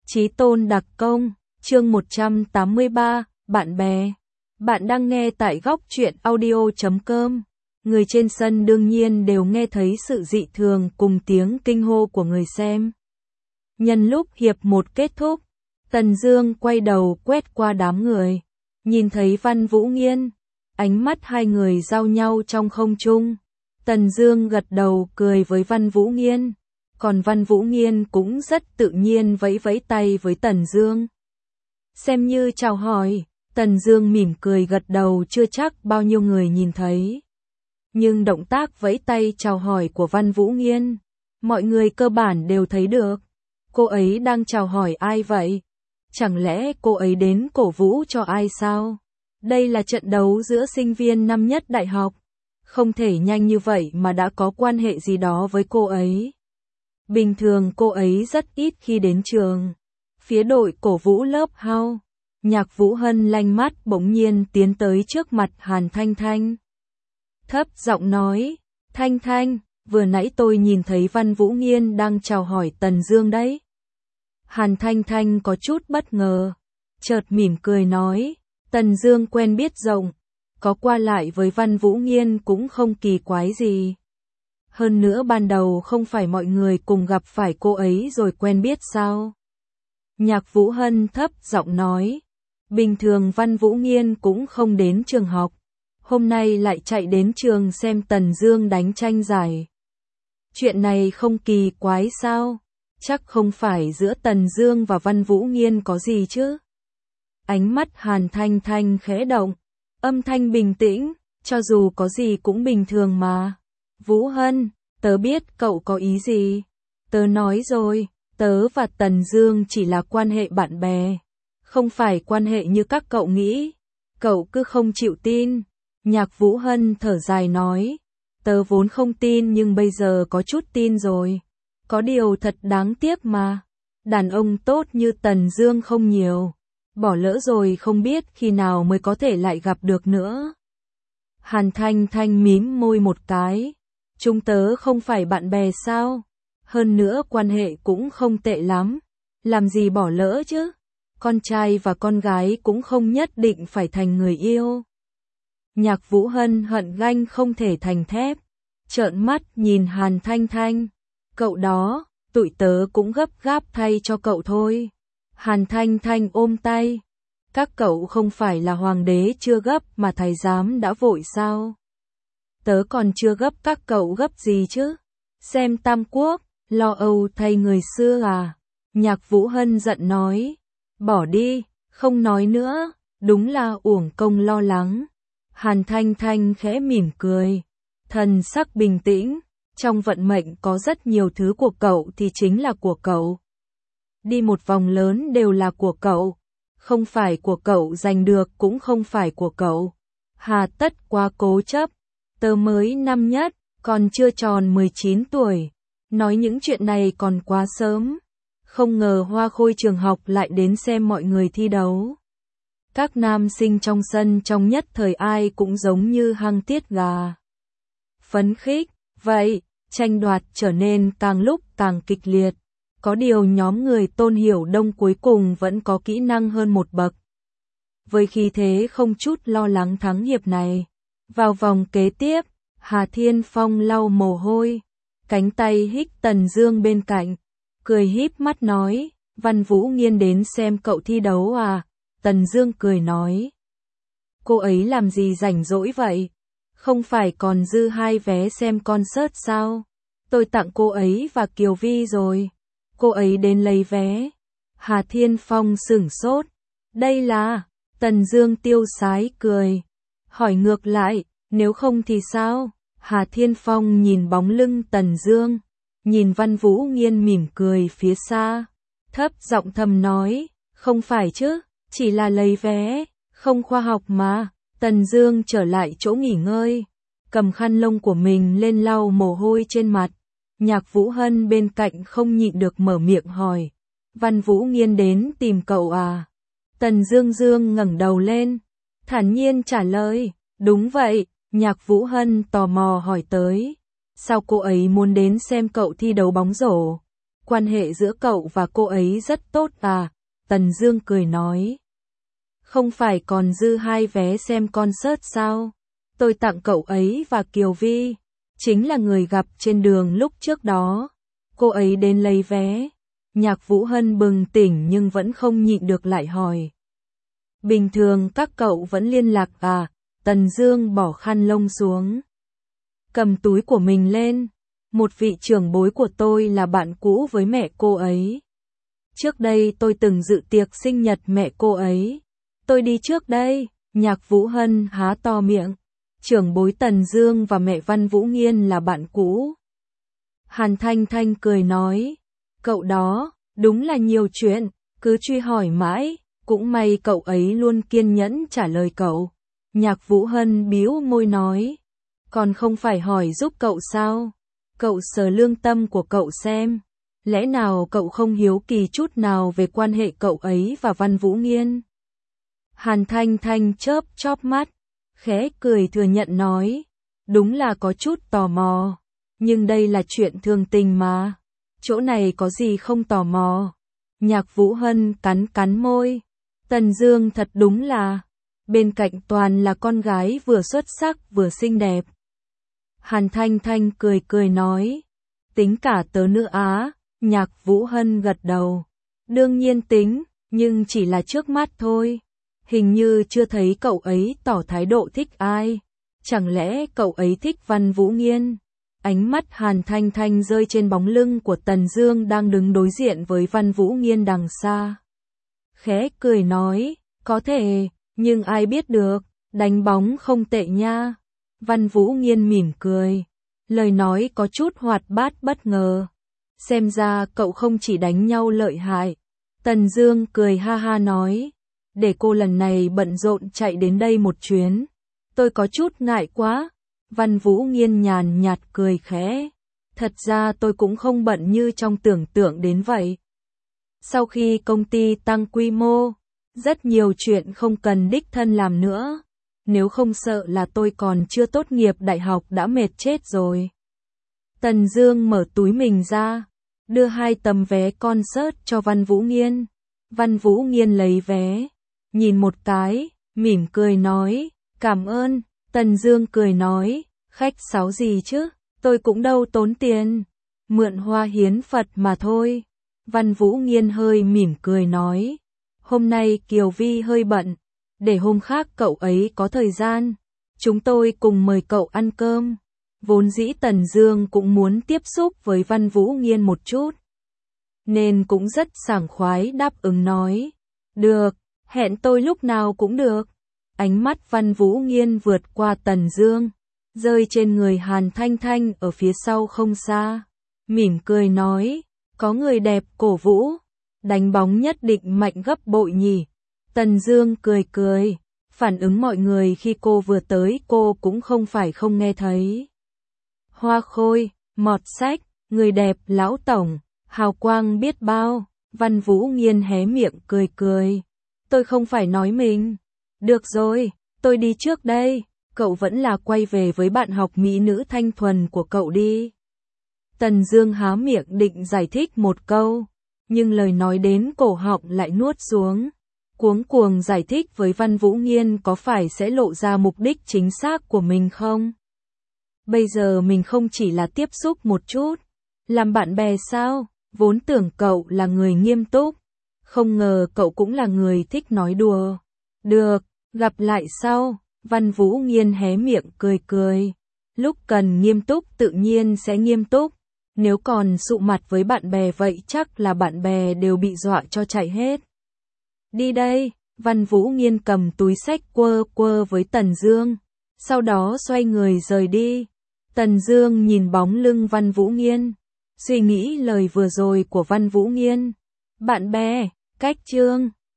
Chí tôn đặc công, chương 183, bạn bè. Bạn đang nghe tại góc truyện audio.com. Người trên sân đương nhiên đều nghe thấy sự dị thường cùng tiếng kinh hô của người xem. Nhân lúc hiệp một kết thúc, Tần Dương quay đầu quét qua đám người, nhìn thấy Văn Vũ Nghiên, ánh mắt hai người giao nhau trong không trung. Tần Dương gật đầu cười với Văn Vũ Nghiên, còn Văn Vũ Nghiên cũng rất tự nhiên vẫy vẫy tay với Tần Dương. Xem như chào hỏi, Tần Dương mỉm cười gật đầu, chưa chắc bao nhiêu người nhìn thấy. Nhưng động tác vẫy tay chào hỏi của Văn Vũ Nghiên, mọi người cơ bản đều thấy được. Cô ấy đang chào hỏi ai vậy? Chẳng lẽ cô ấy đến cổ vũ cho ai sao? Đây là trận đấu giữa sinh viên năm nhất đại học. Không thể nhanh như vậy mà đã có quan hệ gì đó với cô ấy. Bình thường cô ấy rất ít khi đến trường. Phía đội cổ vũ lớp House, Nhạc Vũ Hân lanh mắt bỗng nhiên tiến tới trước mặt Hàn Thanh Thanh. Thấp giọng nói, Thanh Thanh, vừa nãy tôi nhìn thấy Văn Vũ Nghiên đang chào hỏi Tần Dương đấy. Hàn Thanh Thanh có chút bất ngờ, chợt mỉm cười nói, Tần Dương quen biết rộng, có qua lại với Văn Vũ Nghiên cũng không kỳ quái gì. Hơn nữa ban đầu không phải mọi người cùng gặp phải cô ấy rồi quen biết sao? Nhạc Vũ Hân thấp giọng nói, bình thường Văn Vũ Nghiên cũng không đến trường học, hôm nay lại chạy đến trường xem Tần Dương đánh tranh giải. Chuyện này không kỳ quái sao? Chắc không phải giữa Tần Dương và Văn Vũ Nghiên có gì chứ? Ánh mắt Hàn Thanh Thanh khẽ động, âm thanh bình tĩnh, cho dù có gì cũng bình thường mà. Vũ Hân, tớ biết cậu có ý gì. Tớ nói rồi, tớ và Tần Dương chỉ là quan hệ bạn bè, không phải quan hệ như các cậu nghĩ. Cậu cứ không chịu tin. Nhạc Vũ Hân thở dài nói, tớ vốn không tin nhưng bây giờ có chút tin rồi. Có điều thật đáng tiếc mà, đàn ông tốt như Tần Dương không nhiều, bỏ lỡ rồi không biết khi nào mới có thể lại gặp được nữa. Hàn Thanh Thanh mím môi một cái, chúng tớ không phải bạn bè sao? Hơn nữa quan hệ cũng không tệ lắm, làm gì bỏ lỡ chứ? Con trai và con gái cũng không nhất định phải thành người yêu. Nhạc Vũ Hân hận ganh không thể thành thép, trợn mắt nhìn Hàn Thanh Thanh. Cậu đó, tụi tớ cũng gấp gáp thay cho cậu thôi. Hàn Thanh Thanh ôm tay. Các cậu không phải là hoàng đế chưa gấp mà thái giám đã vội sao? Tớ còn chưa gấp, các cậu gấp gì chứ? Xem Tam Quốc, lo âu thay người xưa à? Nhạc Vũ Hân giận nói. Bỏ đi, không nói nữa, đúng là uổng công lo lắng. Hàn Thanh Thanh khẽ mỉm cười, thần sắc bình tĩnh. Trong vận mệnh có rất nhiều thứ của cậu thì chính là của cậu. Đi một vòng lớn đều là của cậu. Không phải của cậu giành được cũng không phải của cậu. Hà tất quá cố chấp. Tớ mới năm nhất, còn chưa tròn 19 tuổi. Nói những chuyện này còn quá sớm. Không ngờ Hoa Khôi trường học lại đến xem mọi người thi đấu. Các nam sinh trong sân trong nhất thời ai cũng giống như hăng tiết gà. Phấn khích, vậy, tranh đoạt trở nên càng lúc càng kịch liệt. Có điều nhóm người Tôn Hiểu Đông cuối cùng vẫn có kỹ năng hơn một bậc. Với khí thế không chút lo lắng thắng hiệp này. Vào vòng kế tiếp, Hà Thiên Phong lau mồ hôi, cánh tay hít Tần Dương bên cạnh, cười híp mắt nói, Văn Vũ Nghiên đến xem cậu thi đấu à? Tần Dương cười nói, cô ấy làm gì rảnh rỗi vậy? Không phải còn dư 2 vé xem concert sao? Tôi tặng cô ấy và Kiều Vi rồi. Cô ấy đến lấy vé. Hà Thiên Phong sửng sốt. Đây là... Tần Dương tiêu sái cười. Hỏi ngược lại, nếu không thì sao? Hà Thiên Phong nhìn bóng lưng Tần Dương, nhìn Văn Vũ Nghiên mỉm cười phía xa, thấp giọng thầm nói, không phải chứ, chỉ là lấy vé, không khoa học mà. Tần Dương trở lại chỗ nghỉ ngơi, cầm khăn lông của mình lên lau mồ hôi trên mặt. Nhạc Vũ Hân bên cạnh không nhịn được mở miệng hỏi, Văn Vũ Nghiên đến tìm cậu à? Tần Dương ngẩng đầu lên, thản nhiên trả lời, đúng vậy. Nhạc Vũ Hân tò mò hỏi tới, sao cô ấy muốn đến xem cậu thi đấu bóng rổ? Quan hệ giữa cậu và cô ấy rất tốt à? Tần Dương cười nói. Không phải còn dư 2 vé xem concert sao? Tôi tặng cậu ấy và Kiều Vi, chính là người gặp trên đường lúc trước đó. Cô ấy đến lấy vé. Nhạc Vũ Hân bừng tỉnh nhưng vẫn không nhịn được lại hỏi. Bình thường các cậu vẫn liên lạc à? Tần Dương bỏ khăn lông xuống, cầm túi của mình lên. Một vị trưởng bối của tôi là bạn cũ với mẹ cô ấy. Trước đây tôi từng dự tiệc sinh nhật mẹ cô ấy. Tôi đi trước đây. Nhạc Vũ Hân há to miệng. Trưởng bối Tần Dương và mẹ Văn Vũ Nghiên là bạn cũ. Hàn Thanh Thanh cười nói. Cậu đó, đúng là nhiều chuyện, cứ truy hỏi mãi, cũng may cậu ấy luôn kiên nhẫn trả lời cậu. Nhạc Vũ Hân bĩu môi nói. Còn không phải hỏi giúp cậu sao? Cậu sờ lương tâm của cậu xem. Lẽ nào cậu không hiếu kỳ chút nào về quan hệ cậu ấy và Văn Vũ Nghiên? Hàn Thanh Thanh chớp chóp mắt, khẽ cười thừa nhận nói. Đúng là có chút tò mò, nhưng đây là chuyện thường tình mà. Chỗ này có gì không tò mò? Nhạc Vũ Hân cắn cắn môi. Tần Dương thật đúng là, bên cạnh toàn là con gái vừa xuất sắc vừa xinh đẹp. Hàn Thanh Thanh cười cười nói. Tính cả tớ nữa á? Nhạc Vũ Hân gật đầu. Đương nhiên tính, nhưng chỉ là trước mắt thôi. Hình như chưa thấy cậu ấy tỏ thái độ thích ai. Chẳng lẽ cậu ấy thích Văn Vũ Nghiên? Ánh mắt Hàn Thanh Thanh rơi trên bóng lưng của Tần Dương đang đứng đối diện với Văn Vũ Nghiên đằng xa. Khẽ cười nói, có thể, nhưng ai biết được, đánh bóng không tệ nha. Văn Vũ Nghiên mỉm cười, lời nói có chút hoạt bát bất ngờ. Xem ra cậu không chỉ đánh nhau lợi hại. Tần Dương cười ha ha nói, để cô lần này bận rộn chạy đến đây một chuyến. Tôi có chút ngại quá. Văn Vũ Nghiên nhàn nhạt cười khẽ. Thật ra tôi cũng không bận như trong tưởng tượng đến vậy. Sau khi công ty tăng quy mô, rất nhiều chuyện không cần đích thân làm nữa. Nếu không sợ là tôi còn chưa tốt nghiệp đại học đã mệt chết rồi. Tần Dương mở túi mình ra, đưa 2 tấm vé concert cho Văn Vũ Nghiên. Văn Vũ Nghiên lấy vé, nhìn một cái, mỉm cười nói, cảm ơn. Tần Dương cười nói, khách sáo gì chứ, tôi cũng đâu tốn tiền, mượn hoa hiến Phật mà thôi. Văn Vũ Nghiên hơi mỉm cười nói, hôm nay Kiều Vi hơi bận, để hôm khác cậu ấy có thời gian, chúng tôi cùng mời cậu ăn cơm. Vốn dĩ Tần Dương cũng muốn tiếp xúc với Văn Vũ Nghiên một chút, nên cũng rất sảng khoái đáp ứng nói, được, hẹn tôi lúc nào cũng được. Ánh mắt Văn Vũ Nghiên vượt qua Tần Dương, rơi trên người Hàn Thanh Thanh ở phía sau không xa, mỉm cười nói, có người đẹp cổ vũ, đánh bóng nhất định mạnh gấp bội nhỉ. Tần Dương cười cười, phản ứng mọi người khi cô vừa tới cô cũng không phải không nghe thấy. Hoa khôi, mọt sách, người đẹp lão tổng, hào quang biết bao. Văn Vũ Nghiên hé miệng cười cười, tôi không phải nói mình. Được rồi, tôi đi trước đây, cậu vẫn là quay về với bạn học mỹ nữ thanh thuần của cậu đi. Tần Dương há miệng định giải thích một câu, nhưng lời nói đến cổ họng lại nuốt xuống. Cuống cuồng giải thích với Văn Vũ Nghiên có phải sẽ lộ ra mục đích chính xác của mình không? Bây giờ mình không chỉ là tiếp xúc một chút, làm bạn bè sao? Vốn tưởng cậu là người nghiêm túc, không ngờ cậu cũng là người thích nói đùa. Được, gặp lại sau. Văn Vũ Nghiên hé miệng cười cười. Lúc cần nghiêm túc tự nhiên sẽ nghiêm túc. Nếu còn sụ mặt với bạn bè vậy chắc là bạn bè đều bị dọa cho chạy hết. Đi đây. Văn Vũ Nghiên cầm túi xách quơ quơ với Tần Dương, sau đó xoay người rời đi. Tần Dương nhìn bóng lưng Văn Vũ Nghiên, suy nghĩ lời vừa rồi của Văn Vũ Nghiên. Bạn bè, cách chương